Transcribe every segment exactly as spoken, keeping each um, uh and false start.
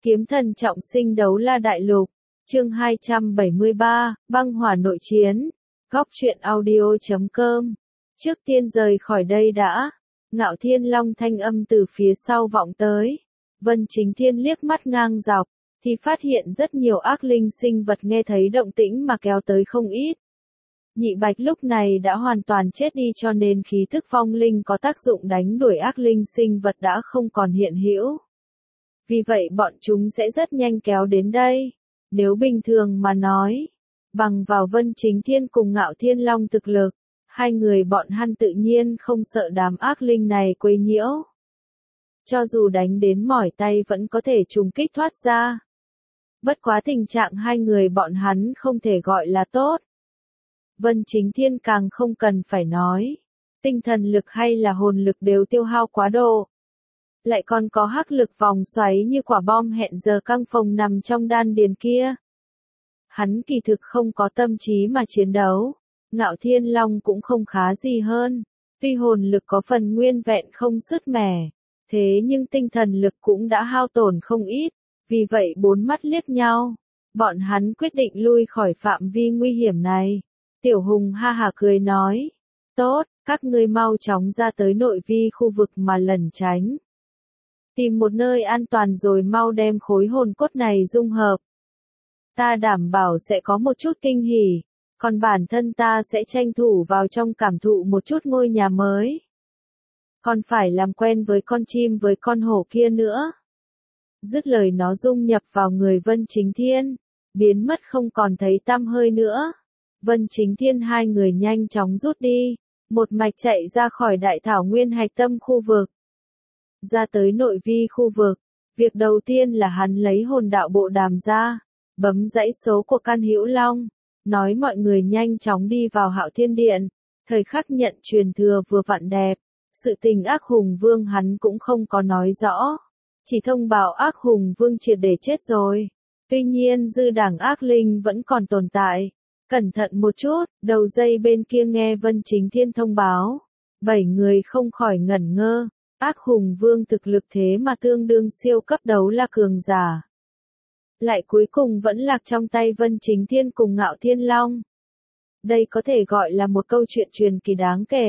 Kiếm thần trọng sinh đấu la đại lục, chương hai trăm bảy mươi ba, băng hỏa nội chiến, góc truyện audio chấm com. Trước tiên rời khỏi đây đã, Ngạo Thiên Long thanh âm từ phía sau vọng tới. Vân Chính Thiên liếc mắt ngang dọc, thì phát hiện rất nhiều ác linh sinh vật nghe thấy động tĩnh mà kéo tới không ít. Nhị Bạch lúc này đã hoàn toàn chết đi cho nên khí thức vong linh có tác dụng đánh đuổi ác linh sinh vật đã không còn hiện hữu. Vì vậy bọn chúng sẽ rất nhanh kéo đến đây. Nếu bình thường mà nói, bằng vào Vân Chính Thiên cùng Ngạo Thiên Long thực lực, hai người bọn hắn tự nhiên không sợ đám ác linh này quấy nhiễu. Cho dù đánh đến mỏi tay vẫn có thể trùng kích thoát ra. Bất quá tình trạng hai người bọn hắn không thể gọi là tốt. Vân Chính Thiên càng không cần phải nói. Tinh thần lực hay là hồn lực đều tiêu hao quá độ. Lại còn có hắc lực vòng xoáy như quả bom hẹn giờ căng phồng nằm trong đan điền kia. Hắn kỳ thực không có tâm trí mà chiến đấu. Ngạo Thiên Long cũng không khá gì hơn. Tuy hồn lực có phần nguyên vẹn không sứt mẻ. Thế nhưng tinh thần lực cũng đã hao tổn không ít. Vì vậy bốn mắt liếc nhau. Bọn hắn quyết định lui khỏi phạm vi nguy hiểm này. Tiểu Hùng ha hả cười nói. Tốt, các ngươi mau chóng ra tới nội vi khu vực mà lẩn tránh. Tìm một nơi an toàn rồi mau đem khối hồn cốt này dung hợp. Ta đảm bảo sẽ có một chút kinh hỉ, còn bản thân ta sẽ tranh thủ vào trong cảm thụ một chút ngôi nhà mới. Còn phải làm quen với con chim với con hổ kia nữa. Dứt lời nó dung nhập vào người Vân Chính Thiên, biến mất không còn thấy tăm hơi nữa. Vân Chính Thiên hai người nhanh chóng rút đi, một mạch chạy ra khỏi đại thảo nguyên hạch tâm khu vực. Ra tới nội vi khu vực, việc đầu tiên là hắn lấy hồn đạo bộ đàm ra, bấm dãy số của Can Hữu Long, nói mọi người nhanh chóng đi vào Hạo Thiên Điện, thời khắc nhận truyền thừa vừa vặn đẹp, sự tình ác hùng vương hắn cũng không có nói rõ, chỉ thông báo ác hùng vương triệt để chết rồi, tuy nhiên dư đảng ác linh vẫn còn tồn tại, cẩn thận một chút, đầu dây bên kia nghe Vân Chính Thiên thông báo, bảy người không khỏi ngẩn ngơ. Ác hùng vương thực lực thế mà tương đương siêu cấp đấu la cường giả. Lại cuối cùng vẫn lạc trong tay Vân Chính Thiên cùng Ngạo Thiên Long. Đây có thể gọi là một câu chuyện truyền kỳ đáng kể.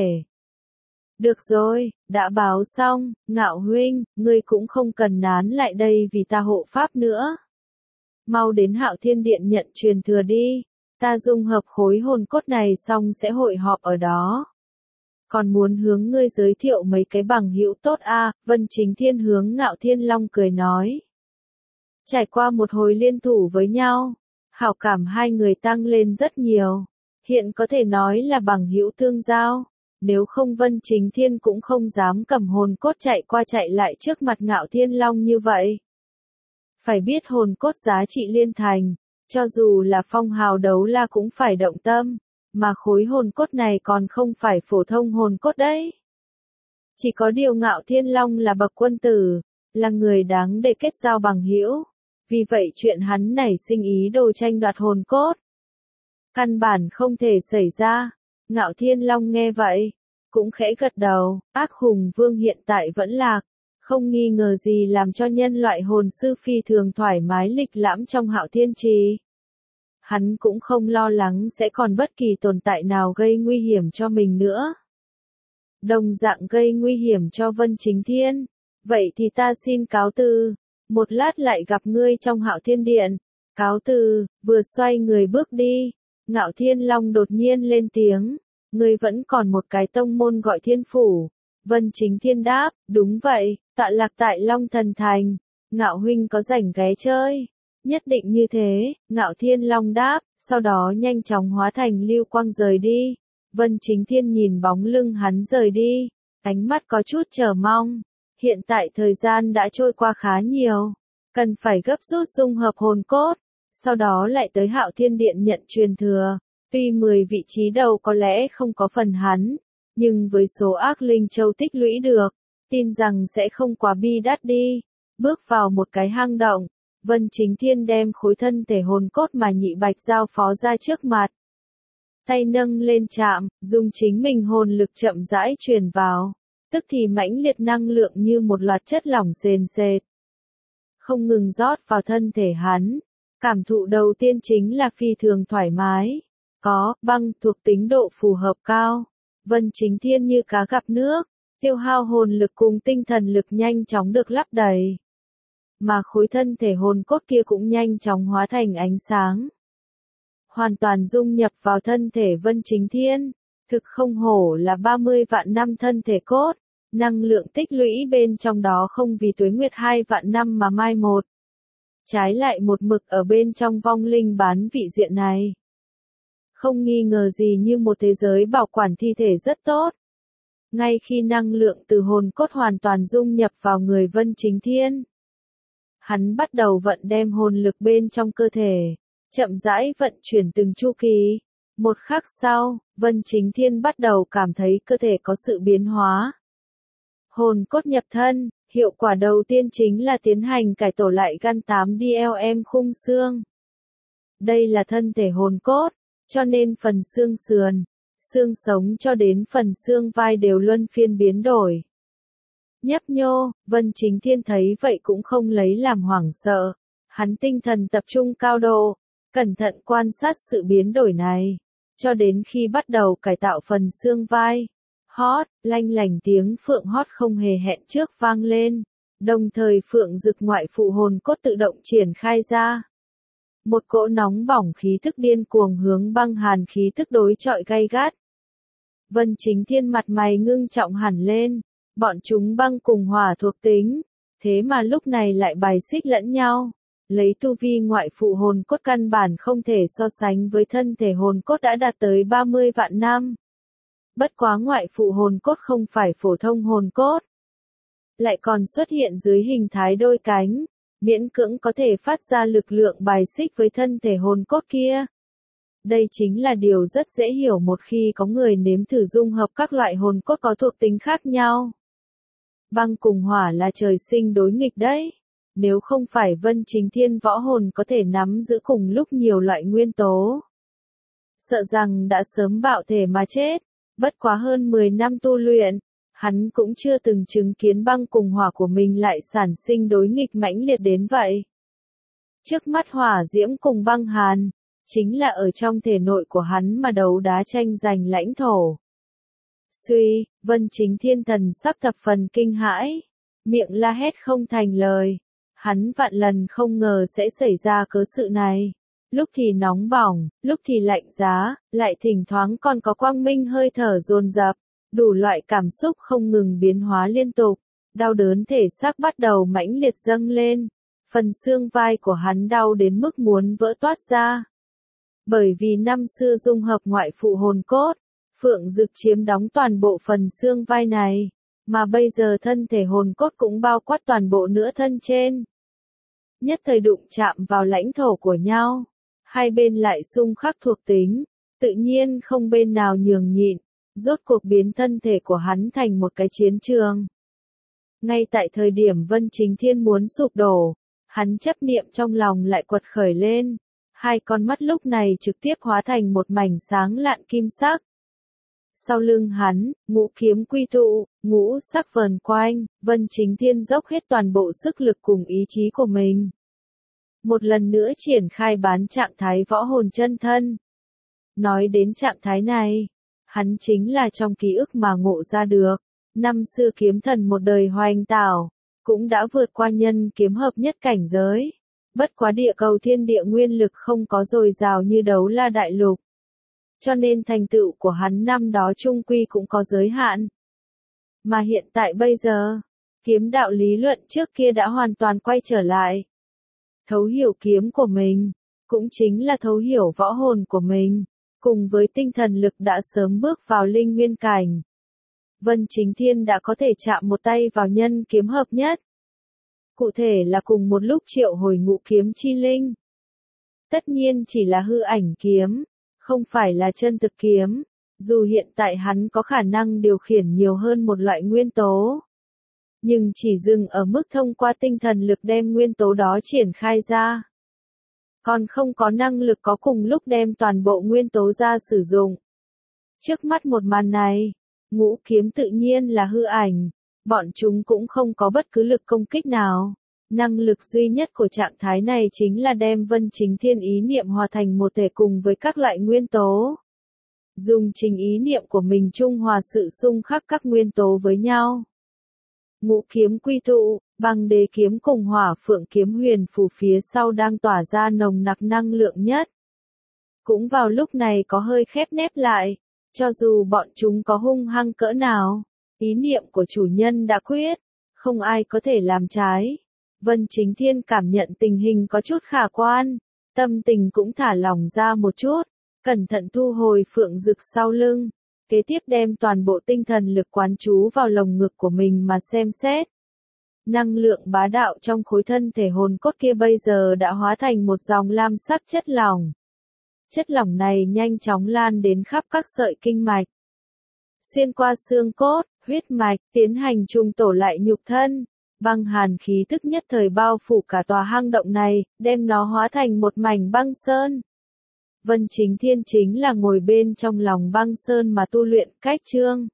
Được rồi, đã báo xong, Ngạo huynh, ngươi cũng không cần nán lại đây vì ta hộ pháp nữa. Mau đến Hạo Thiên Điện nhận truyền thừa đi, ta dung hợp khối hồn cốt này xong sẽ hội họp ở đó. Còn muốn hướng ngươi giới thiệu mấy cái bằng hữu tốt a, à, Vân Chính Thiên hướng Ngạo Thiên Long cười nói. Trải qua một hồi liên thủ với nhau, hảo cảm hai người tăng lên rất nhiều, hiện có thể nói là bằng hữu tương giao, nếu không Vân Chính Thiên cũng không dám cầm hồn cốt chạy qua chạy lại trước mặt Ngạo Thiên Long như vậy. Phải biết hồn cốt giá trị liên thành, cho dù là phong hào đấu la cũng phải động tâm. Mà khối hồn cốt này còn không phải phổ thông hồn cốt đấy. Chỉ có điều Ngạo Thiên Long là bậc quân tử, là người đáng để kết giao bằng hữu. Vì vậy chuyện hắn nảy sinh ý đồ tranh đoạt hồn cốt. Căn bản không thể xảy ra. Ngạo Thiên Long nghe vậy, cũng khẽ gật đầu, ác hùng vương hiện tại vẫn lạc. Không nghi ngờ gì làm cho nhân loại hồn sư phi thường thoải mái lịch lãm trong Hạo Thiên Trì. Hắn cũng không lo lắng sẽ còn bất kỳ tồn tại nào gây nguy hiểm cho mình nữa. Đồng dạng gây nguy hiểm cho Vân Chính Thiên. Vậy thì ta xin cáo từ. Một lát lại gặp ngươi trong Hạo Thiên Điện. Cáo từ, vừa xoay người bước đi. Ngạo Thiên Long đột nhiên lên tiếng. Ngươi vẫn còn một cái tông môn gọi Thiên Phủ. Vân Chính Thiên đáp, đúng vậy, tọa lạc tại Long Thần Thành. Ngạo huynh có rảnh ghé chơi. Nhất định như thế, Ngạo Thiên Long đáp, sau đó nhanh chóng hóa thành lưu quang rời đi. Vân Chính Thiên nhìn bóng lưng hắn rời đi, ánh mắt có chút chờ mong. Hiện tại thời gian đã trôi qua khá nhiều, cần phải gấp rút dung hợp hồn cốt, sau đó lại tới Hạo Thiên Điện nhận truyền thừa. Tuy mười vị trí đầu có lẽ không có phần hắn, nhưng với số ác linh châu tích lũy được, tin rằng sẽ không quá bi đát đi. Bước vào một cái hang động. Vân Chính Thiên đem khối thân thể hồn cốt mà Nhị Bạch giao phó ra trước mặt. Tay nâng lên chạm, dùng chính mình hồn lực chậm rãi truyền vào, tức thì mãnh liệt năng lượng như một loạt chất lỏng sền sệt. không ngừng rót vào thân thể hắn. Cảm thụ đầu tiên chính là phi thường thoải mái. Có, băng thuộc tính độ phù hợp cao. Vân Chính Thiên như cá gặp nước, tiêu hao hồn lực cùng tinh thần lực nhanh chóng được lấp đầy. Mà khối thân thể hồn cốt kia cũng nhanh chóng hóa thành ánh sáng. Hoàn toàn dung nhập vào thân thể Vân Chính Thiên. Thực không hổ là ba mươi vạn năm thân thể cốt. Năng lượng tích lũy bên trong đó không vì tuế nguyệt hai vạn năm mà mai một. Trái lại một mực ở bên trong vong linh bán vị diện này. Không nghi ngờ gì như một thế giới bảo quản thi thể rất tốt. Ngay khi năng lượng từ hồn cốt hoàn toàn dung nhập vào người Vân Chính Thiên, hắn bắt đầu vận đem hồn lực bên trong cơ thể, chậm rãi vận chuyển từng chu kỳ. Một khắc sau, Vân Chính Thiên bắt đầu cảm thấy cơ thể có sự biến hóa. Hồn cốt nhập thân, hiệu quả đầu tiên chính là tiến hành cải tổ lại gan tám đê lờ em khung xương. Đây là thân thể hồn cốt, cho nên phần xương sườn, xương sống cho đến phần xương vai đều luân phiên biến đổi. Nhấp nhô, Vân Chính Thiên thấy vậy cũng không lấy làm hoảng sợ. Hắn tinh thần tập trung cao độ, cẩn thận quan sát sự biến đổi này, cho đến khi bắt đầu cải tạo phần xương vai. Hót, lanh lành tiếng phượng hót không hề hẹn trước vang lên, đồng thời phượng dực ngoại phụ hồn cốt tự động triển khai ra. Một cỗ nóng bỏng khí thức điên cuồng hướng băng hàn khí thức đối chọi gay gắt. Vân Chính Thiên mặt mày ngưng trọng hẳn lên, bọn chúng băng cùng hỏa thuộc tính, thế mà lúc này lại bài xích lẫn nhau. Lấy tu vi ngoại phụ hồn cốt căn bản không thể so sánh với thân thể hồn cốt đã đạt tới ba mươi vạn năm. Bất quá ngoại phụ hồn cốt không phải phổ thông hồn cốt, lại còn xuất hiện dưới hình thái đôi cánh, miễn cưỡng có thể phát ra lực lượng bài xích với thân thể hồn cốt kia. Đây chính là điều rất dễ hiểu một khi có người nếm thử dung hợp các loại hồn cốt có thuộc tính khác nhau. Băng cùng hỏa là trời sinh đối nghịch đấy. Nếu không phải Vân Chính Thiên võ hồn có thể nắm giữ cùng lúc nhiều loại nguyên tố, sợ rằng đã sớm bạo thể mà chết. Bất quá hơn mười năm tu luyện, hắn cũng chưa từng chứng kiến băng cùng hỏa của mình lại sản sinh đối nghịch mãnh liệt đến vậy. Trước mắt hỏa diễm cùng băng hàn, chính là ở trong thể nội của hắn mà đấu đá tranh giành lãnh thổ. Suy, Vân Chính Thiên thần sắc thập phần kinh hãi, miệng la hét không thành lời. Hắn vạn lần không ngờ sẽ xảy ra cớ sự này. Lúc thì nóng bỏng, lúc thì lạnh giá, lại thỉnh thoảng còn có quang minh hơi thở dồn dập, đủ loại cảm xúc không ngừng biến hóa liên tục. Đau đớn thể xác bắt đầu mãnh liệt dâng lên. Phần xương vai của hắn đau đến mức muốn vỡ toát ra. Bởi vì năm xưa dung hợp ngoại phụ hồn cốt, phượng dực chiếm đóng toàn bộ phần xương vai này, mà bây giờ thân thể hồn cốt cũng bao quát toàn bộ nửa thân trên. Nhất thời đụng chạm vào lãnh thổ của nhau, hai bên lại xung khắc thuộc tính, tự nhiên không bên nào nhường nhịn, rốt cuộc biến thân thể của hắn thành một cái chiến trường. Ngay tại thời điểm Vân Chính Thiên muốn sụp đổ, hắn chấp niệm trong lòng lại quật khởi lên, hai con mắt lúc này trực tiếp hóa thành một mảnh sáng lạn kim sắc. Sau lưng hắn, ngũ kiếm quy tụ, ngũ sắc vờn quanh, Vân Chính Thiên dốc hết toàn bộ sức lực cùng ý chí của mình. Một lần nữa triển khai bán trạng thái võ hồn chân thân. Nói đến trạng thái này, hắn chính là trong ký ức mà ngộ ra được. Năm xưa kiếm thần một đời hoành tảo, cũng đã vượt qua nhân kiếm hợp nhất cảnh giới. Bất quá địa cầu thiên địa nguyên lực không có dồi dào như Đấu La Đại Lục. Cho nên thành tựu của hắn năm đó chung quy cũng có giới hạn. Mà hiện tại bây giờ, kiếm đạo lý luận trước kia đã hoàn toàn quay trở lại. Thấu hiểu kiếm của mình, cũng chính là thấu hiểu võ hồn của mình, cùng với tinh thần lực đã sớm bước vào linh nguyên cảnh. Vân Chính Thiên đã có thể chạm một tay vào nhân kiếm hợp nhất. Cụ thể là cùng một lúc triệu hồi ngũ kiếm chi linh. Tất nhiên chỉ là hư ảnh kiếm, không phải là chân thực kiếm, dù hiện tại hắn có khả năng điều khiển nhiều hơn một loại nguyên tố. Nhưng chỉ dừng ở mức thông qua tinh thần lực đem nguyên tố đó triển khai ra. Còn không có năng lực có cùng lúc đem toàn bộ nguyên tố ra sử dụng. Trước mắt một màn này, ngũ kiếm tự nhiên là hư ảnh, bọn chúng cũng không có bất cứ lực công kích nào. Năng lực duy nhất của trạng thái này chính là đem Vân Chính Thiên ý niệm hòa thành một thể cùng với các loại nguyên tố. Dùng chính ý niệm của mình trung hòa sự xung khắc các nguyên tố với nhau. Ngũ kiếm quy tụ, băng đế kiếm cùng hỏa phượng kiếm huyền phù phía sau đang tỏa ra nồng nặc năng lượng nhất. Cũng vào lúc này có hơi khép nép lại, cho dù bọn chúng có hung hăng cỡ nào, ý niệm của chủ nhân đã quyết, không ai có thể làm trái. Vân Chính Thiên cảm nhận tình hình có chút khả quan, tâm tình cũng thả lỏng ra một chút, cẩn thận thu hồi phượng dực sau lưng, kế tiếp đem toàn bộ tinh thần lực quán chú vào lồng ngực của mình mà xem xét. Năng lượng bá đạo trong khối thân thể hồn cốt kia bây giờ đã hóa thành một dòng lam sắc chất lỏng. Chất lỏng này nhanh chóng lan đến khắp các sợi kinh mạch, xuyên qua xương cốt, huyết mạch, tiến hành trùng tổ lại nhục thân. Băng hàn khí tức nhất thời bao phủ cả tòa hang động này, đem nó hóa thành một mảnh băng sơn. Vân Chính Thiên chính là ngồi bên trong lòng băng sơn mà tu luyện cách chương.